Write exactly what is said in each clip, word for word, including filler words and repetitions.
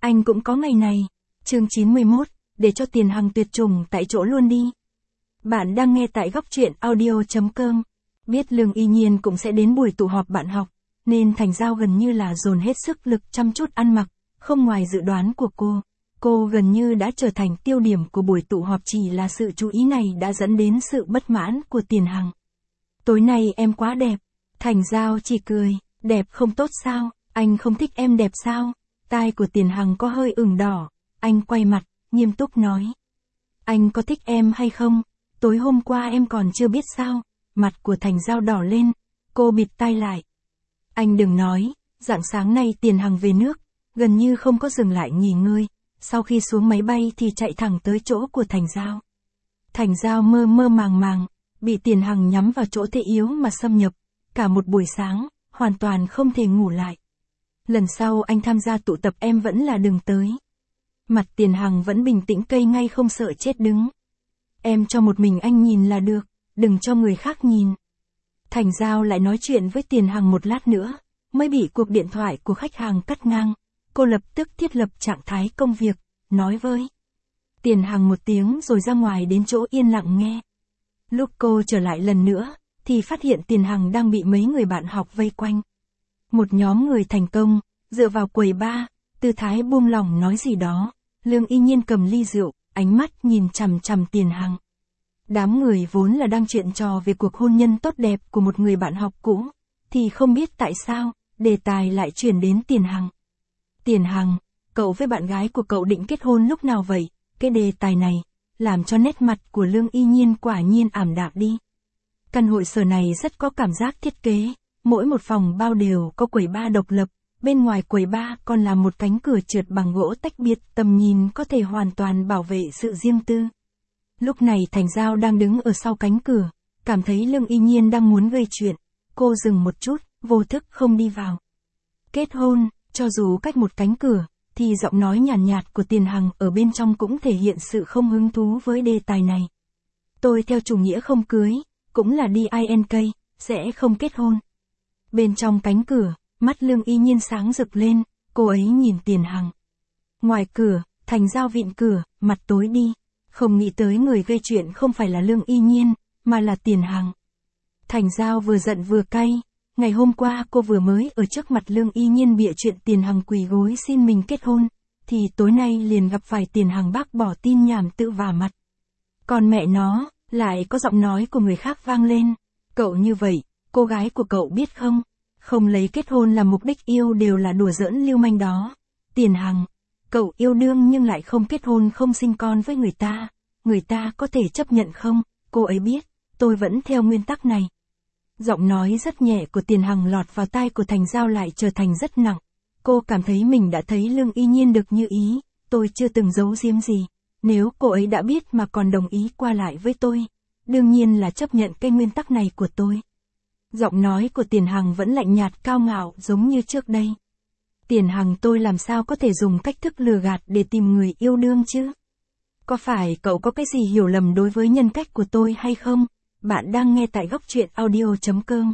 Anh cũng có ngày này. Chương chín mươi mốt, để cho Tiền Hằng tuyệt chủng tại chỗ luôn đi. Bạn đang nghe tại góc truyện audio chấm com. Biết Lương Y Nhiên cũng sẽ đến buổi tụ họp bạn học, nên Thành Giao gần như là dồn hết sức lực chăm chút ăn mặc, không ngoài dự đoán của cô. Cô gần như đã trở thành tiêu điểm của buổi tụ họp, chỉ là sự chú ý này đã dẫn đến sự bất mãn của Tiền Hằng. Tối nay em quá đẹp. Thành Giao chỉ cười, đẹp không tốt sao, anh không thích em đẹp sao? Tai của Tiền Hằng có hơi ửng đỏ, anh quay mặt, nghiêm túc nói. Anh có thích em hay không? Tối hôm qua em còn chưa biết sao? Mặt của Thành Giao đỏ lên, cô bịt tai lại. Anh đừng nói, rạng sáng nay Tiền Hằng về nước, gần như không có dừng lại nghỉ ngơi, sau khi xuống máy bay thì chạy thẳng tới chỗ của Thành Giao. Thành Giao mơ mơ màng màng, bị Tiền Hằng nhắm vào chỗ thế yếu mà xâm nhập, cả một buổi sáng, hoàn toàn không thể ngủ lại. Lần sau anh tham gia tụ tập em vẫn là đừng tới. Mặt Tiền Hằng vẫn bình tĩnh cây ngay không sợ chết đứng. Em cho một mình anh nhìn là được, đừng cho người khác nhìn. Thành Giao lại nói chuyện với Tiền Hằng một lát nữa, mới bị cuộc điện thoại của khách hàng cắt ngang. Cô lập tức thiết lập trạng thái công việc, nói với Tiền Hằng một tiếng rồi ra ngoài đến chỗ yên lặng nghe. Lúc cô trở lại lần nữa, thì phát hiện Tiền Hằng đang bị mấy người bạn học vây quanh. Một nhóm người thành công, dựa vào quầy bar, tư thái buông lỏng nói gì đó. Lương Y Nhiên cầm ly rượu, ánh mắt nhìn chằm chằm Tiền Hằng. Đám người vốn là đang chuyện trò về cuộc hôn nhân tốt đẹp của một người bạn học cũ, thì không biết tại sao, đề tài lại chuyển đến Tiền Hằng. Tiền Hằng, cậu với bạn gái của cậu định kết hôn lúc nào vậy? Cái đề tài này, làm cho nét mặt của Lương Y Nhiên quả nhiên ảm đạm đi. Căn hội sở này rất có cảm giác thiết kế, mỗi một phòng bao đều có quầy bar độc lập, bên ngoài quầy bar còn là một cánh cửa trượt bằng gỗ tách biệt, tầm nhìn có thể hoàn toàn bảo vệ sự riêng tư. Lúc này Thành Giao đang đứng ở sau cánh cửa, cảm thấy Lương Y Nhiên đang muốn gây chuyện, cô dừng một chút, vô thức không đi vào. Kết hôn, cho dù cách một cánh cửa, thì giọng nói nhàn nhạt, nhạt của Tiền Hằng ở bên trong cũng thể hiện sự không hứng thú với đề tài này. Tôi theo chủ nghĩa không cưới, cũng là đi i en ca, sẽ không kết hôn. Bên trong cánh cửa, mắt Lương Y Nhiên sáng rực lên, cô ấy nhìn Tiền Hằng. Ngoài cửa, Thành Giao vịn cửa, mặt tối đi, không nghĩ tới người gây chuyện không phải là Lương Y Nhiên, mà là Tiền Hằng. Thành Giao vừa giận vừa cay, ngày hôm qua cô vừa mới ở trước mặt Lương Y Nhiên bịa chuyện Tiền Hằng quỳ gối xin mình kết hôn, thì tối nay liền gặp phải Tiền Hằng bác bỏ tin nhảm tự vả mặt. Còn mẹ nó, lại có giọng nói của người khác vang lên, cậu như vậy, cô gái của cậu biết không? Không lấy kết hôn làm mục đích yêu đều là đùa giỡn lưu manh đó. Tiền Hằng, cậu yêu đương nhưng lại không kết hôn không sinh con với người ta, người ta có thể chấp nhận không? Cô ấy biết, tôi vẫn theo nguyên tắc này. Giọng nói rất nhẹ của Tiền Hằng lọt vào tai của Thành Giao lại trở thành rất nặng. Cô cảm thấy mình đã thấy Lương Y Nhiên được như ý, tôi chưa từng giấu giếm gì. Nếu cô ấy đã biết mà còn đồng ý qua lại với tôi, đương nhiên là chấp nhận cái nguyên tắc này của tôi. Giọng nói của Tiền Hằng vẫn lạnh nhạt cao ngạo giống như trước đây. Tiền Hằng, tôi làm sao có thể dùng cách thức lừa gạt để tìm người yêu đương chứ? Có phải cậu có cái gì hiểu lầm đối với nhân cách của tôi hay không? Bạn đang nghe tại góc truyện audio chấm com.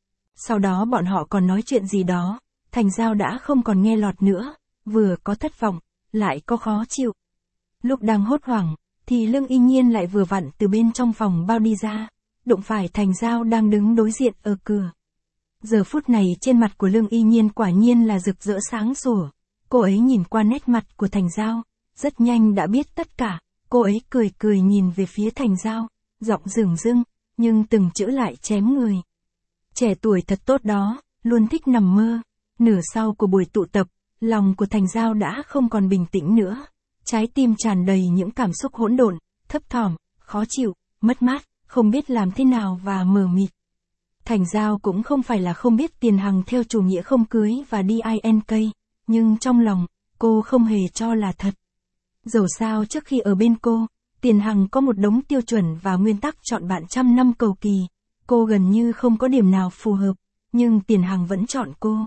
Sau đó bọn họ còn nói chuyện gì đó, Thành Giao đã không còn nghe lọt nữa, vừa có thất vọng, lại có khó chịu. Lúc đang hốt hoảng, thì Lương Y Nhiên lại vừa vặn từ bên trong phòng bao đi ra, đụng phải Thành Giao đang đứng đối diện ở cửa. Giờ phút này trên mặt của Lương Y Nhiên quả nhiên là rực rỡ sáng sủa, cô ấy nhìn qua nét mặt của Thành Giao, rất nhanh đã biết tất cả, cô ấy cười cười nhìn về phía Thành Giao, giọng dửng dưng, nhưng từng chữ lại chém người. Trẻ tuổi thật tốt đó, luôn thích nằm mơ. Nửa sau của buổi tụ tập, lòng của Thành Giao đã không còn bình tĩnh nữa. Trái tim tràn đầy những cảm xúc hỗn độn, thấp thỏm, khó chịu, mất mát, không biết làm thế nào và mờ mịt. Thành Giao cũng không phải là không biết Tiền Hằng theo chủ nghĩa không cưới và đi i en ca, nhưng trong lòng, cô không hề cho là thật. Dẫu sao trước khi ở bên cô, Tiền Hằng có một đống tiêu chuẩn và nguyên tắc chọn bạn trăm năm cầu kỳ, cô gần như không có điểm nào phù hợp, nhưng Tiền Hằng vẫn chọn cô.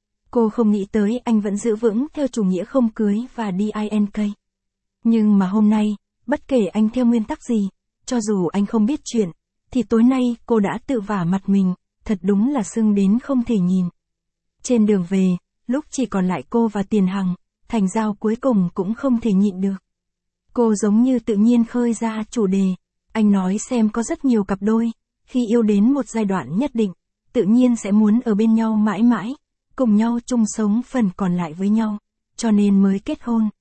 Cô không nghĩ tới anh vẫn giữ vững theo chủ nghĩa không cưới và đi i en ca. Nhưng mà hôm nay, bất kể anh theo nguyên tắc gì, cho dù anh không biết chuyện, thì tối nay cô đã tự vả mặt mình, thật đúng là sưng đến không thể nhìn. Trên đường về, lúc chỉ còn lại cô và Tiền Hằng, Thành Giao cuối cùng cũng không thể nhịn được. Cô giống như tự nhiên khơi ra chủ đề. Anh nói xem có rất nhiều cặp đôi, khi yêu đến một giai đoạn nhất định, tự nhiên sẽ muốn ở bên nhau mãi mãi, cùng nhau chung sống phần còn lại với nhau, cho nên mới kết hôn.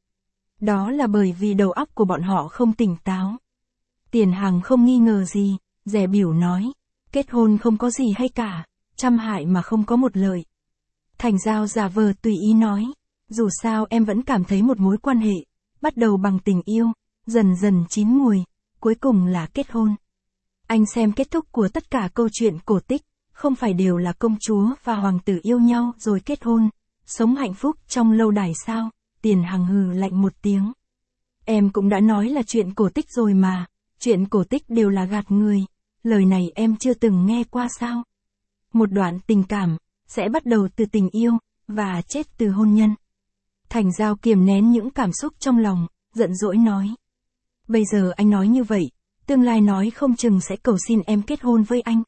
Đó là bởi vì đầu óc của bọn họ không tỉnh táo. Tiền Hằng không nghi ngờ gì, dè bỉu nói, kết hôn không có gì hay cả, trăm hại mà không có một lợi. Thành Giao giả vờ tùy ý nói, dù sao em vẫn cảm thấy một mối quan hệ, bắt đầu bằng tình yêu, dần dần chín mùi, cuối cùng là kết hôn. Anh xem kết thúc của tất cả câu chuyện cổ tích, không phải đều là công chúa và hoàng tử yêu nhau rồi kết hôn, sống hạnh phúc trong lâu đài sao? Tiền Hằng hừ lạnh một tiếng. Em cũng đã nói là chuyện cổ tích rồi mà, chuyện cổ tích đều là gạt người, lời này em chưa từng nghe qua sao? Một đoạn tình cảm, sẽ bắt đầu từ tình yêu, và chết từ hôn nhân. Thành Giao kiềm nén những cảm xúc trong lòng, giận dỗi nói. Bây giờ anh nói như vậy, tương lai nói không chừng sẽ cầu xin em kết hôn với anh.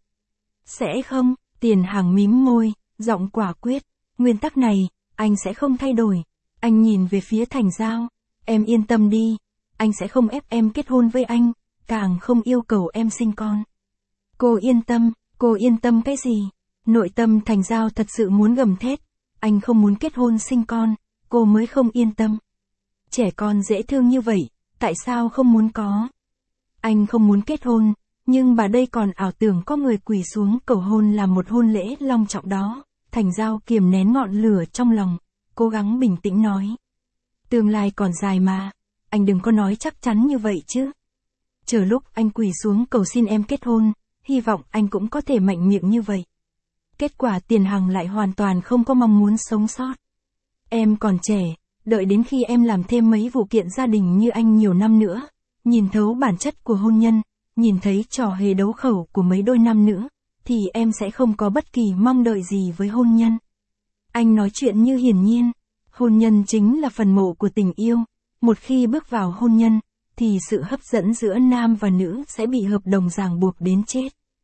Sẽ không? Tiền Hằng mím môi, giọng quả quyết, nguyên tắc này, anh sẽ không thay đổi. Anh nhìn về phía Thành Giao, em yên tâm đi, anh sẽ không ép em kết hôn với anh, càng không yêu cầu em sinh con. Cô yên tâm, cô yên tâm cái gì? Nội tâm Thành Giao thật sự muốn gầm thét, anh không muốn kết hôn sinh con, cô mới không yên tâm. Trẻ con dễ thương như vậy, tại sao không muốn có? Anh không muốn kết hôn, nhưng bà đây còn ảo tưởng có người quỳ xuống cầu hôn làm một hôn lễ long trọng đó. Thành Giao kiềm nén ngọn lửa trong lòng, cố gắng bình tĩnh nói. Tương lai còn dài mà, anh đừng có nói chắc chắn như vậy chứ. Chờ lúc anh quỳ xuống cầu xin em kết hôn, hy vọng anh cũng có thể mạnh miệng như vậy. Kết quả Tiền Hằng lại hoàn toàn không có mong muốn sống sót. Em còn trẻ, đợi đến khi em làm thêm mấy vụ kiện gia đình như anh nhiều năm nữa, nhìn thấu bản chất của hôn nhân, nhìn thấy trò hề đấu khẩu của mấy đôi nam nữ, thì em sẽ không có bất kỳ mong đợi gì với hôn nhân. Anh nói chuyện như hiển nhiên, hôn nhân chính là phần mộ của tình yêu, một khi bước vào hôn nhân, thì sự hấp dẫn giữa nam và nữ sẽ bị hợp đồng ràng buộc đến chết.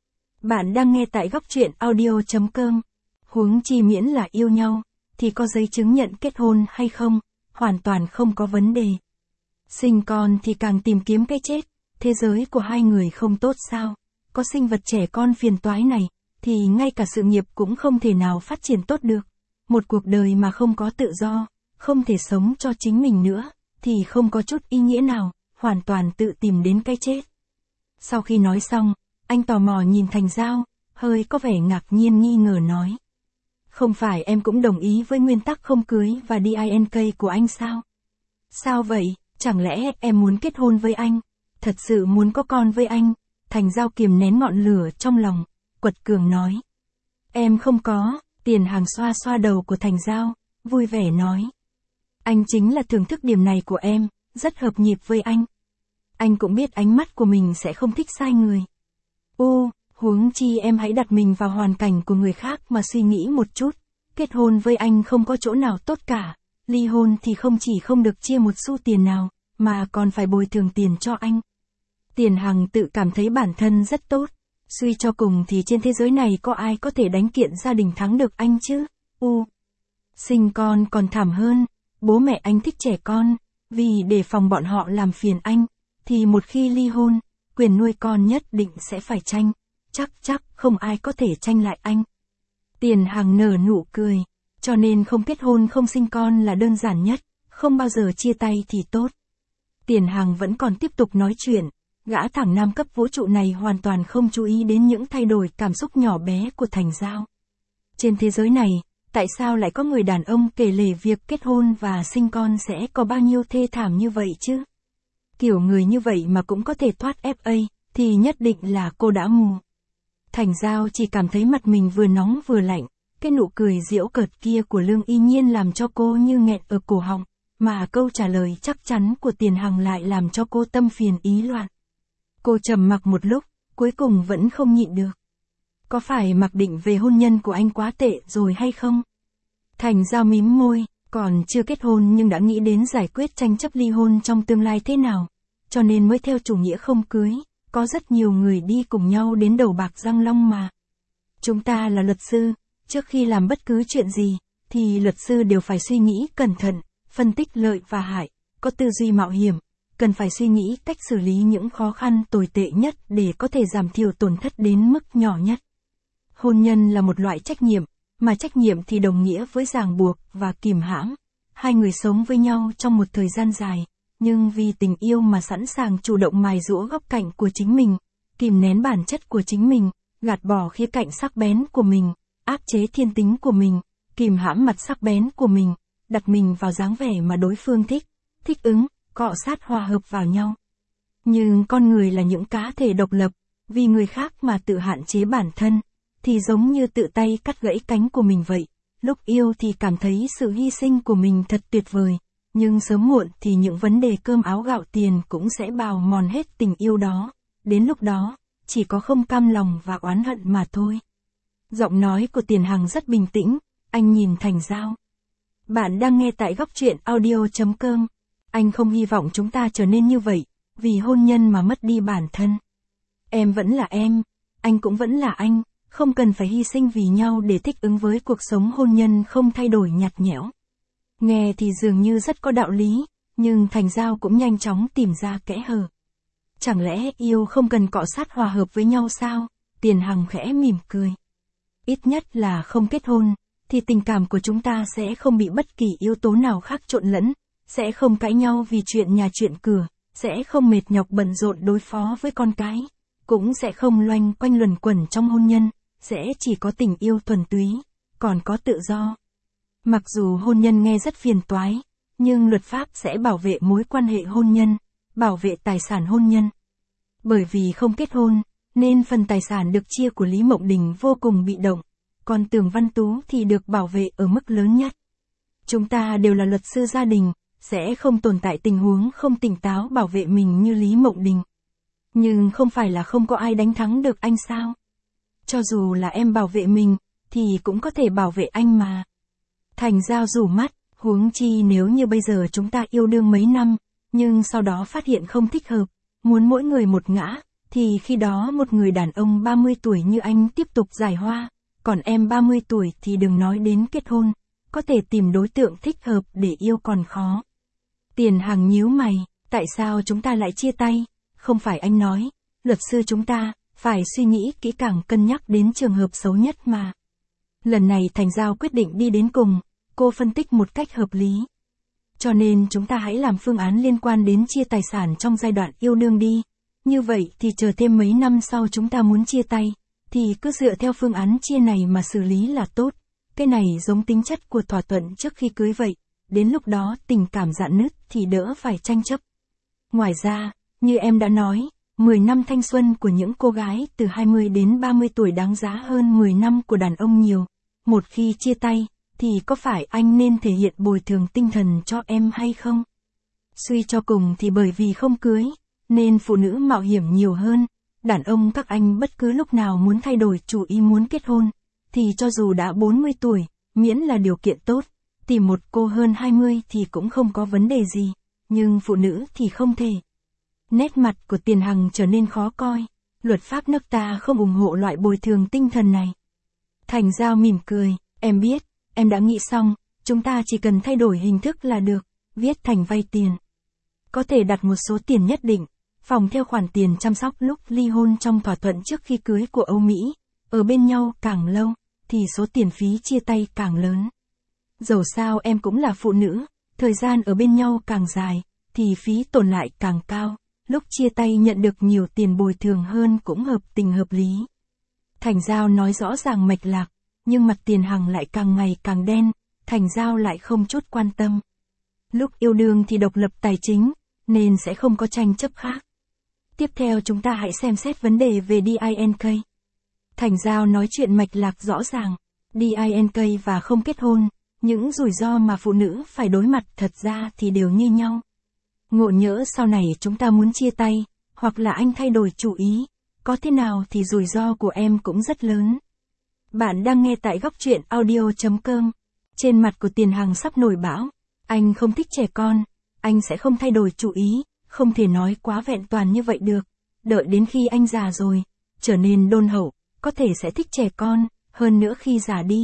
Bạn đang nghe tại góc truyện audio chấm com. Huống chi miễn là yêu nhau, thì có giấy chứng nhận kết hôn hay không, hoàn toàn không có vấn đề. Sinh con thì càng tìm kiếm cái chết, thế giới của hai người không tốt sao? Có sinh vật trẻ con phiền toái này, thì ngay cả sự nghiệp cũng không thể nào phát triển tốt được. Một cuộc đời mà không có tự do, không thể sống cho chính mình nữa, thì không có chút ý nghĩa nào, hoàn toàn tự tìm đến cái chết. Sau khi nói xong, anh tò mò nhìn Thành Giao, hơi có vẻ ngạc nhiên nghi ngờ nói. Không phải em cũng đồng ý với nguyên tắc không cưới và đê i en ca của anh sao? Sao vậy, chẳng lẽ em muốn kết hôn với anh? Thật sự muốn có con với anh? Thành Giao kiềm nén ngọn lửa trong lòng, quật cường nói. Em không có. Tiền Hằng xoa xoa đầu của Thành Giao, vui vẻ nói. Anh chính là thưởng thức điểm này của em, rất hợp nhịp với anh. Anh cũng biết ánh mắt của mình sẽ không thích sai người. Ô, huống chi em hãy đặt mình vào hoàn cảnh của người khác mà suy nghĩ một chút. Kết hôn với anh không có chỗ nào tốt cả. Ly hôn thì không chỉ không được chia một xu tiền nào, mà còn phải bồi thường tiền cho anh. Tiền Hằng tự cảm thấy bản thân rất tốt. Suy cho cùng thì trên thế giới này có ai có thể đánh kiện gia đình thắng được anh chứ? U. Sinh con còn thảm hơn. Bố mẹ anh thích trẻ con. Vì để phòng bọn họ làm phiền anh, thì một khi ly hôn, quyền nuôi con nhất định sẽ phải tranh. Chắc chắc không ai có thể tranh lại anh. Tiền Hằng nở nụ cười. Cho nên không kết hôn không sinh con là đơn giản nhất. Không bao giờ chia tay thì tốt. Tiền Hằng vẫn còn tiếp tục nói chuyện. Gã thẳng nam cấp vũ trụ này hoàn toàn không chú ý đến những thay đổi cảm xúc nhỏ bé của Thành Giao. Trên thế giới này, tại sao lại có người đàn ông kể lể việc kết hôn và sinh con sẽ có bao nhiêu thê thảm như vậy chứ? Kiểu người như vậy mà cũng có thể thoát ép a, thì nhất định là cô đã mù. Thành Giao chỉ cảm thấy mặt mình vừa nóng vừa lạnh, cái nụ cười giễu cợt kia của Lương Y Nhiên làm cho cô như nghẹn ở cổ họng, mà câu trả lời chắc chắn của Tiền Hằng lại làm cho cô tâm phiền ý loạn. Cô trầm mặc một lúc, cuối cùng vẫn không nhịn được. Có phải mặc định về hôn nhân của anh quá tệ rồi hay không? Thành Giao mím môi, còn chưa kết hôn nhưng đã nghĩ đến giải quyết tranh chấp ly hôn trong tương lai thế nào, cho nên mới theo chủ nghĩa không cưới, có rất nhiều người đi cùng nhau đến đầu bạc răng long mà. Chúng ta là luật sư, trước khi làm bất cứ chuyện gì, thì luật sư đều phải suy nghĩ cẩn thận, phân tích lợi và hại, có tư duy mạo hiểm, cần phải suy nghĩ cách xử lý những khó khăn tồi tệ nhất để có thể giảm thiểu tổn thất đến mức nhỏ nhất. Hôn nhân là một loại trách nhiệm, mà trách nhiệm thì đồng nghĩa với ràng buộc và kìm hãm. Hai người sống với nhau trong một thời gian dài, nhưng vì tình yêu mà sẵn sàng chủ động mài giũa góc cạnh của chính mình, kìm nén bản chất của chính mình, gạt bỏ khía cạnh sắc bén của mình, áp chế thiên tính của mình, kìm hãm mặt sắc bén của mình, đặt mình vào dáng vẻ mà đối phương thích, thích ứng, cọ sát hòa hợp vào nhau. Nhưng con người là những cá thể độc lập, vì người khác mà tự hạn chế bản thân, thì giống như tự tay cắt gãy cánh của mình vậy. Lúc yêu thì cảm thấy sự hy sinh của mình thật tuyệt vời, nhưng sớm muộn thì những vấn đề cơm áo gạo tiền cũng sẽ bào mòn hết tình yêu đó. Đến lúc đó, chỉ có không cam lòng và oán hận mà thôi. Giọng nói của Tiền Hằng rất bình tĩnh, anh nhìn Thành Giao. Bạn đang nghe tại góc truyện audio chấm com. Anh không hy vọng chúng ta trở nên như vậy, vì hôn nhân mà mất đi bản thân. Em vẫn là em, anh cũng vẫn là anh, không cần phải hy sinh vì nhau để thích ứng với cuộc sống hôn nhân không thay đổi nhạt nhẽo. Nghe thì dường như rất có đạo lý, nhưng Thành Giao cũng nhanh chóng tìm ra kẽ hở. Chẳng lẽ yêu không cần cọ sát hòa hợp với nhau sao? Tiền Hằng khẽ mỉm cười. Ít nhất là không kết hôn, thì tình cảm của chúng ta sẽ không bị bất kỳ yếu tố nào khác trộn lẫn, sẽ không cãi nhau vì chuyện nhà chuyện cửa, sẽ không mệt nhọc bận rộn đối phó với con cái, cũng sẽ không loanh quanh luẩn quẩn trong hôn nhân, sẽ chỉ có tình yêu thuần túy, còn có tự do. Mặc dù hôn nhân nghe rất phiền toái, nhưng luật pháp sẽ bảo vệ mối quan hệ hôn nhân, bảo vệ tài sản hôn nhân. Bởi vì không kết hôn, nên phần tài sản được chia của Lý Mộng Đình vô cùng bị động, còn Tường Văn Tú thì được bảo vệ ở mức lớn nhất. Chúng ta đều là luật sư gia đình, sẽ không tồn tại tình huống không tỉnh táo bảo vệ mình như Lý Mộng Đình. Nhưng không phải là không có ai đánh thắng được anh sao? Cho dù là em bảo vệ mình, thì cũng có thể bảo vệ anh mà. Thành Giao rủ mắt, huống chi nếu như bây giờ chúng ta yêu đương mấy năm, nhưng sau đó phát hiện không thích hợp, muốn mỗi người một ngã, thì khi đó một người đàn ông ba mươi tuổi như anh tiếp tục giải hoa, còn em ba mươi tuổi thì đừng nói đến kết hôn, có thể tìm đối tượng thích hợp để yêu còn khó. Tiền Hằng nhíu mày, tại sao chúng ta lại chia tay? Không phải anh nói, luật sư chúng ta, phải suy nghĩ kỹ càng cân nhắc đến trường hợp xấu nhất mà. Lần này Thành Giao quyết định đi đến cùng, cô phân tích một cách hợp lý. Cho nên chúng ta hãy làm phương án liên quan đến chia tài sản trong giai đoạn yêu đương đi. Như vậy thì chờ thêm mấy năm sau chúng ta muốn chia tay, thì cứ dựa theo phương án chia này mà xử lý là tốt. Cái này giống tính chất của thỏa thuận trước khi cưới vậy, đến lúc đó tình cảm rạn nứt thì đỡ phải tranh chấp. Ngoài ra, như em đã nói, mười năm thanh xuân của những cô gái từ hai mươi đến ba mươi tuổi đáng giá hơn mười năm của đàn ông nhiều. Một khi chia tay, thì có phải anh nên thể hiện bồi thường tinh thần cho em hay không? Suy cho cùng thì bởi vì không cưới, nên phụ nữ mạo hiểm nhiều hơn. Đàn ông các anh bất cứ lúc nào muốn thay đổi chủ ý muốn kết hôn, thì cho dù đã bốn mươi tuổi, miễn là điều kiện tốt, tìm một cô hơn hai mươi thì cũng không có vấn đề gì, nhưng phụ nữ thì không thể. Nét mặt của Tiền Hằng trở nên khó coi, luật pháp nước ta không ủng hộ loại bồi thường tinh thần này. Thành Giao mỉm cười, em biết, em đã nghĩ xong, chúng ta chỉ cần thay đổi hình thức là được, viết thành vay tiền. Có thể đặt một số tiền nhất định, phòng theo khoản tiền chăm sóc lúc ly hôn trong thỏa thuận trước khi cưới của Âu Mỹ, ở bên nhau càng lâu, thì số tiền phí chia tay càng lớn. Dẫu sao em cũng là phụ nữ, thời gian ở bên nhau càng dài, thì phí tổn lại càng cao, lúc chia tay nhận được nhiều tiền bồi thường hơn cũng hợp tình hợp lý. Thành Giao nói rõ ràng mạch lạc, nhưng mặt Tiền Hằng lại càng ngày càng đen, Thành Giao lại không chút quan tâm. Lúc yêu đương thì độc lập tài chính, nên sẽ không có tranh chấp khác. Tiếp theo chúng ta hãy xem xét vấn đề về đê i en ca. Thành Giao nói chuyện mạch lạc rõ ràng, đê i en ca và không kết hôn, những rủi ro mà phụ nữ phải đối mặt thật ra thì đều như nhau. Ngộ nhỡ sau này chúng ta muốn chia tay, hoặc là anh thay đổi chủ ý, có thế nào thì rủi ro của em cũng rất lớn. Bạn đang nghe tại góc truyện audio chấm com. Trên mặt của Tiền Hằng sắp nổi bão, anh không thích trẻ con, anh sẽ không thay đổi chủ ý, không thể nói quá vẹn toàn như vậy được. Đợi đến khi anh già rồi, trở nên đôn hậu, có thể sẽ thích trẻ con, hơn nữa khi già đi,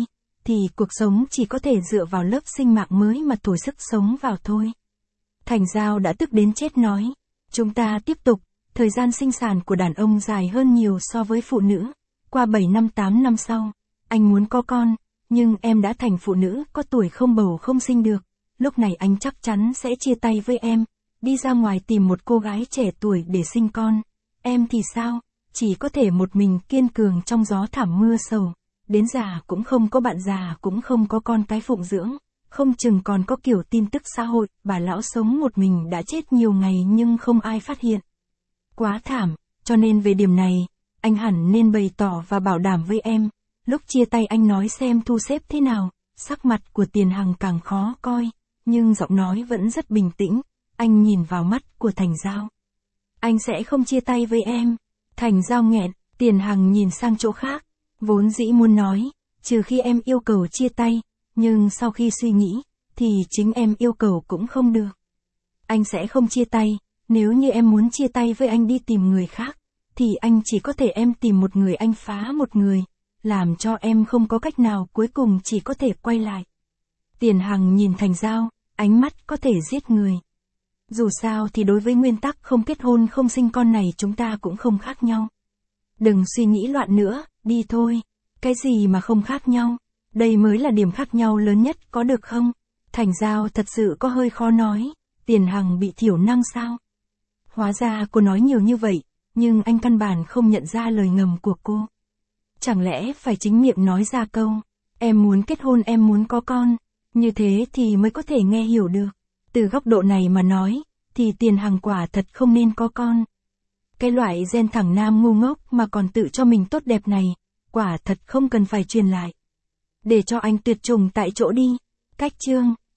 thì cuộc sống chỉ có thể dựa vào lớp sinh mạng mới mà thổi sức sống vào thôi. Thành Giao đã tức đến chết nói, chúng ta tiếp tục, thời gian sinh sản của đàn ông dài hơn nhiều so với phụ nữ, qua bảy năm tám năm sau, anh muốn có con, nhưng em đã thành phụ nữ có tuổi không bầu không sinh được, lúc này anh chắc chắn sẽ chia tay với em, đi ra ngoài tìm một cô gái trẻ tuổi để sinh con, em thì sao, chỉ có thể một mình kiên cường trong gió thảm mưa sầu, đến già cũng không có bạn già cũng không có con cái phụng dưỡng, không chừng còn có kiểu tin tức xã hội, bà lão sống một mình đã chết nhiều ngày nhưng không ai phát hiện. Quá thảm, cho nên về điểm này, anh hẳn nên bày tỏ và bảo đảm với em, lúc chia tay anh nói xem thu xếp thế nào, sắc mặt của Tiền Hằng càng khó coi, nhưng giọng nói vẫn rất bình tĩnh, anh nhìn vào mắt của Thành Giao. Anh sẽ không chia tay với em. Thành Giao nghẹn, Tiền Hằng nhìn sang chỗ khác, vốn dĩ muốn nói, trừ khi em yêu cầu chia tay, nhưng sau khi suy nghĩ, thì chính em yêu cầu cũng không được. Anh sẽ không chia tay, nếu như em muốn chia tay với anh đi tìm người khác, thì anh chỉ có thể em tìm một người anh phá một người, làm cho em không có cách nào cuối cùng chỉ có thể quay lại. Tiền Hằng nhìn Thành Giao, ánh mắt có thể giết người. Dù sao thì đối với nguyên tắc không kết hôn không sinh con này chúng ta cũng không khác nhau. Đừng suy nghĩ loạn nữa, đi thôi. Cái gì mà không khác nhau? Đây mới là điểm khác nhau lớn nhất có được không? Thành Giao thật sự có hơi khó nói, Tiền Hằng bị thiểu năng sao? Hóa ra cô nói nhiều như vậy, nhưng anh căn bản không nhận ra lời ngầm của cô. Chẳng lẽ phải chính miệng nói ra câu, em muốn kết hôn em muốn có con, như thế thì mới có thể nghe hiểu được. Từ góc độ này mà nói, thì Tiền Hằng quả thật không nên có con. Cái loại gen thẳng nam ngu ngốc mà còn tự cho mình tốt đẹp này, quả thật không cần phải truyền lại. Để cho anh tuyệt chủng tại chỗ đi. Cách chương